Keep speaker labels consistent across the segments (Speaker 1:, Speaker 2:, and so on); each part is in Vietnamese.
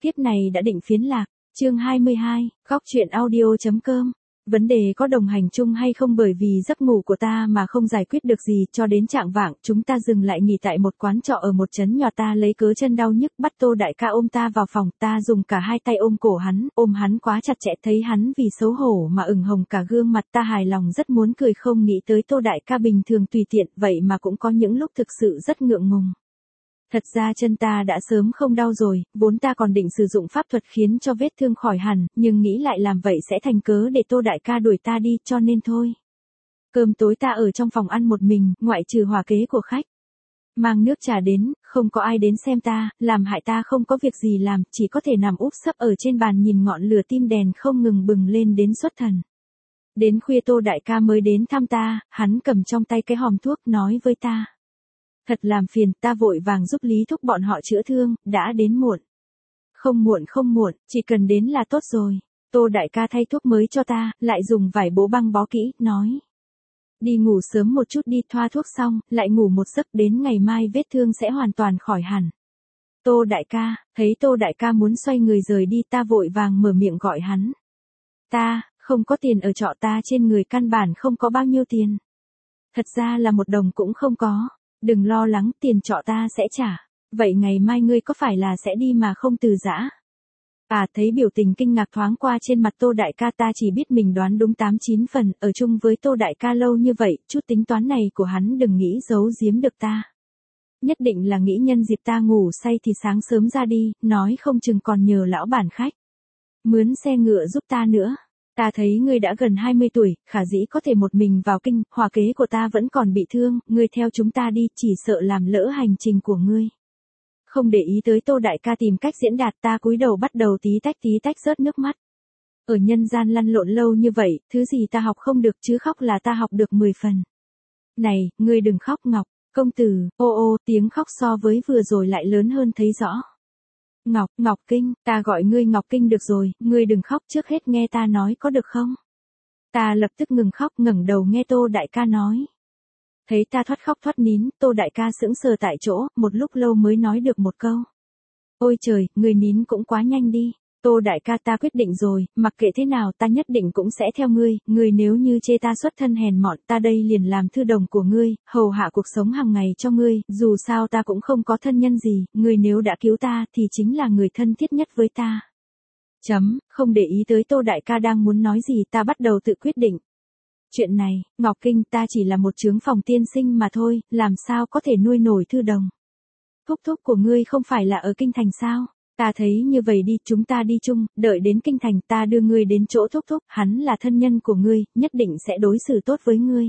Speaker 1: Kiếp này đã định phiến lạc, chương 22, góc truyện audio.com. Vấn đề có đồng hành chung hay không bởi vì giấc ngủ của ta mà không giải quyết được gì, cho đến chạng vạng, chúng ta dừng lại nghỉ tại một quán trọ ở một trấn nhỏ. Ta lấy cớ chân đau nhức bắt Tô đại ca ôm ta vào phòng, ta dùng cả hai tay ôm cổ hắn, ôm hắn quá chặt chẽ, thấy hắn vì xấu hổ mà ửng hồng cả gương mặt, ta hài lòng rất muốn cười, không nghĩ tới Tô đại ca bình thường tùy tiện, vậy mà cũng có những lúc thực sự rất ngượng ngùng. Thật ra chân ta đã sớm không đau rồi, vốn ta còn định sử dụng pháp thuật khiến cho vết thương khỏi hẳn, nhưng nghĩ lại làm vậy sẽ thành cớ để Tô đại ca đuổi ta đi, cho nên thôi. Cơm tối ta ở trong phòng ăn một mình, ngoại trừ hòa kế của khách. Mang nước trà đến, không có ai đến xem ta, làm hại ta không có việc gì làm, chỉ có thể nằm úp sấp ở trên bàn nhìn ngọn lửa tim đèn không ngừng bừng lên đến xuất thần. Đến khuya Tô đại ca mới đến thăm ta, hắn cầm trong tay cái hòm thuốc nói với ta. Thật làm phiền, ta vội vàng giúp Lý thúc bọn họ chữa thương, đã đến muộn. Không muộn, chỉ cần đến là tốt rồi. Tô đại ca thay thuốc mới cho ta, lại dùng vải bố băng bó kỹ, nói. Đi ngủ sớm một chút đi, thoa thuốc xong, lại ngủ một giấc, đến ngày mai vết thương sẽ hoàn toàn khỏi hẳn. Tô đại ca, thấy Tô đại ca muốn xoay người rời đi, ta vội vàng mở miệng gọi hắn. Ta, không có tiền ở trọ, ta trên người căn bản không có bao nhiêu tiền. Thật ra là một đồng cũng không có. Đừng lo lắng, tiền trọ ta sẽ trả. Vậy ngày mai ngươi có phải là sẽ đi mà không từ giã? Thấy biểu tình kinh ngạc thoáng qua trên mặt Tô đại ca, ta chỉ biết mình đoán đúng 8-9 phần, ở chung với Tô đại ca lâu như vậy, chút tính toán này của hắn đừng nghĩ giấu giếm được ta. Nhất định là nghĩ nhân dịp ta ngủ say thì sáng sớm ra đi, nói không chừng còn nhờ lão bản khách mướn xe ngựa giúp ta nữa. Ta thấy ngươi đã gần 20 tuổi, khả dĩ có thể một mình vào kinh, hòa kế của ta vẫn còn bị thương, ngươi theo chúng ta đi, chỉ sợ làm lỡ hành trình của ngươi. Không để ý tới Tô đại ca tìm cách diễn đạt, ta cúi đầu bắt đầu tí tách rớt nước mắt. Ở nhân gian lăn lộn lâu như vậy, thứ gì ta học không được chứ khóc là ta học được 10 phần. Này, ngươi đừng khóc Ngọc, công tử, ô tiếng khóc so với vừa rồi lại lớn hơn thấy rõ. Ngọc Kinh, ta gọi ngươi Ngọc Kinh được rồi, ngươi đừng khóc, trước hết nghe ta nói có được không? Ta lập tức ngừng khóc, ngẩng đầu nghe Tô đại ca nói. Thấy ta thoát khóc thoát nín, Tô đại ca sững sờ tại chỗ, một lúc lâu mới nói được một câu. Ôi trời, ngươi nín cũng quá nhanh đi. Tô đại ca, ta quyết định rồi, mặc kệ thế nào ta nhất định cũng sẽ theo ngươi nếu như chê ta xuất thân hèn mọn, ta đây liền làm thư đồng của ngươi, hầu hạ cuộc sống hàng ngày cho ngươi, dù sao ta cũng không có thân nhân gì, ngươi nếu đã cứu ta thì chính là người thân thiết nhất với ta. Không để ý tới Tô đại ca đang muốn nói gì, ta bắt đầu tự quyết định. Chuyện này, Ngọc Kinh, ta chỉ là một trướng phòng tiên sinh mà thôi, làm sao có thể nuôi nổi thư đồng. Thúc của ngươi không phải là ở kinh thành sao? Ta thấy như vậy đi, chúng ta đi chung, đợi đến kinh thành ta đưa ngươi đến chỗ thúc, hắn là thân nhân của ngươi, nhất định sẽ đối xử tốt với ngươi.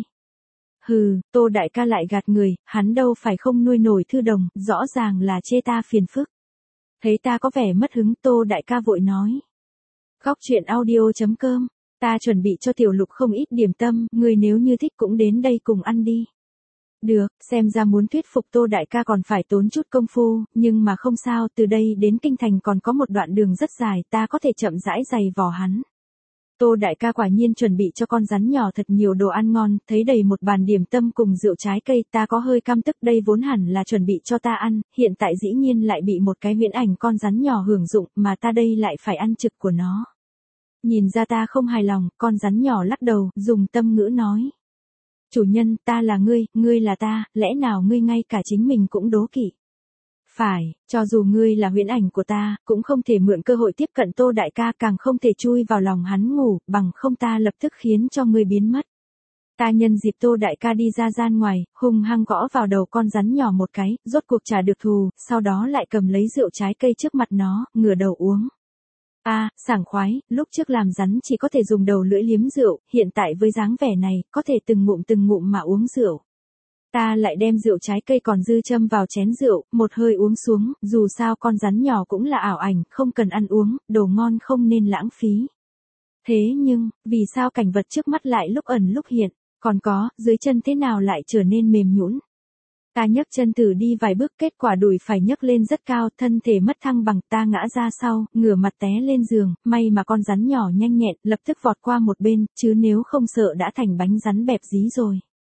Speaker 1: Hừ, Tô đại ca lại gạt người, hắn đâu phải không nuôi nổi thư đồng, rõ ràng là chê ta phiền phức. Thấy ta có vẻ mất hứng, Tô đại ca vội nói. Góc truyện audio.com, ta chuẩn bị cho Tiểu Lục không ít điểm tâm, ngươi nếu như thích cũng đến đây cùng ăn đi. Được, xem ra muốn thuyết phục Tô đại ca còn phải tốn chút công phu, nhưng mà không sao, từ đây đến kinh thành còn có một đoạn đường rất dài, ta có thể chậm rãi giày vò hắn. Tô đại ca quả nhiên chuẩn bị cho con rắn nhỏ thật nhiều đồ ăn ngon, thấy đầy một bàn điểm tâm cùng rượu trái cây, ta có hơi căm tức, đây vốn hẳn là chuẩn bị cho ta ăn, hiện tại dĩ nhiên lại bị một cái huyễn ảnh con rắn nhỏ hưởng dụng, mà ta đây lại phải ăn trực của nó. Nhìn ra ta không hài lòng, con rắn nhỏ lắc đầu, dùng tâm ngữ nói. Chủ nhân, ta là ngươi là ta, lẽ nào ngươi ngay cả chính mình cũng đố kỵ? Phải, cho dù ngươi là huyễn ảnh của ta, cũng không thể mượn cơ hội tiếp cận Tô đại ca, càng không thể chui vào lòng hắn ngủ, bằng không ta lập tức khiến cho ngươi biến mất. Ta nhân dịp Tô đại ca đi ra gian ngoài, hung hăng gõ vào đầu con rắn nhỏ một cái, rốt cuộc trả được thù, sau đó lại cầm lấy rượu trái cây trước mặt nó, ngửa đầu uống. Sảng khoái, lúc trước làm rắn chỉ có thể dùng đầu lưỡi liếm rượu, hiện tại với dáng vẻ này, có thể từng ngụm mà uống rượu. Ta lại đem rượu trái cây còn dư châm vào chén rượu, một hơi uống xuống, dù sao con rắn nhỏ cũng là ảo ảnh, không cần ăn uống, đồ ngon không nên lãng phí. Thế nhưng, vì sao cảnh vật trước mắt lại lúc ẩn lúc hiện, còn có, dưới chân thế nào lại trở nên mềm nhũn? Ta nhấc chân thử đi vài bước, kết quả đùi phải nhấc lên rất cao, thân thể mất thăng bằng, ta ngã ra sau, ngửa mặt té lên giường, may mà con rắn nhỏ nhanh nhẹn, lập tức vọt qua một bên, chứ nếu không sợ đã thành bánh rắn bẹp dí rồi.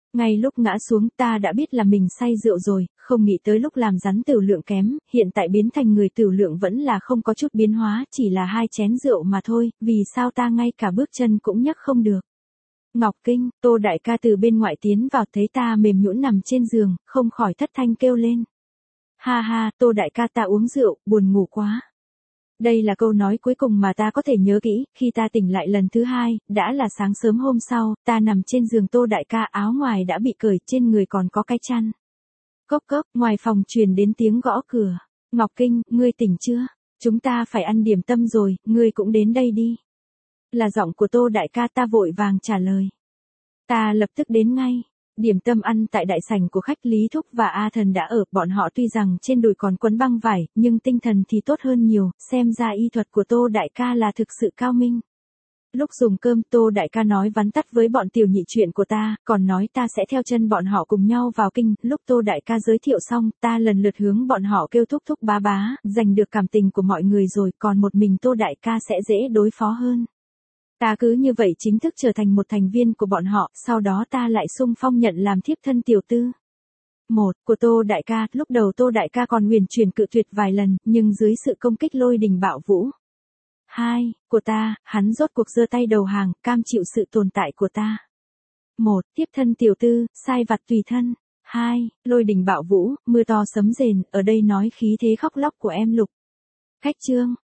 Speaker 1: Ngay lúc ngã xuống ta đã biết là mình say rượu rồi, không nghĩ tới lúc làm rắn tửu lượng kém, hiện tại biến thành người tửu lượng vẫn là không có chút biến hóa, chỉ là 2 chén rượu mà thôi, vì sao ta ngay cả bước chân cũng nhấc không được. Ngọc Kinh, Tô đại ca từ bên ngoại tiến vào thấy ta mềm nhũn nằm trên giường, không khỏi thất thanh kêu lên. Ha ha, Tô đại ca ta uống rượu, buồn ngủ quá. Đây là câu nói cuối cùng mà ta có thể nhớ kỹ, khi ta tỉnh lại lần thứ 2, đã là sáng sớm hôm sau, ta nằm trên giường Tô đại ca, áo ngoài đã bị cởi, trên người còn có cái chăn. Cốc cốc, ngoài phòng truyền đến tiếng gõ cửa. Ngọc Kinh, ngươi tỉnh chưa? Chúng ta phải ăn điểm tâm rồi, ngươi cũng đến đây đi. Là giọng của Tô đại ca, ta vội vàng trả lời. Ta lập tức đến ngay. Điểm tâm ăn tại đại sảnh của khách Lý Thúc và A Thần đã ở, bọn họ tuy rằng trên đùi còn quấn băng vải, nhưng tinh thần thì tốt hơn nhiều, xem ra y thuật của Tô đại ca là thực sự cao minh. Lúc dùng cơm Tô đại ca nói vắn tắt với bọn tiểu nhị chuyện của ta, còn nói ta sẽ theo chân bọn họ cùng nhau vào kinh, lúc Tô đại ca giới thiệu xong, ta lần lượt hướng bọn họ kêu thúc thúc bá bá, giành được cảm tình của mọi người rồi, còn một mình Tô đại ca sẽ dễ đối phó hơn. Ta cứ như vậy chính thức trở thành một thành viên của bọn họ, sau đó ta lại xung phong nhận làm thiếp thân tiểu tư. 1. Của Tô đại ca, lúc đầu Tô đại ca còn huyền chuyển cự tuyệt vài lần, nhưng dưới sự công kích lôi đình bạo vũ. 2. Của ta, hắn rốt cuộc giơ tay đầu hàng, cam chịu sự tồn tại của ta. 1. Thiếp thân tiểu tư, sai vặt tùy thân. 2. Lôi đình bạo vũ, mưa to sấm rền, ở đây nói khí thế khóc lóc của em Lục. Khách Trương,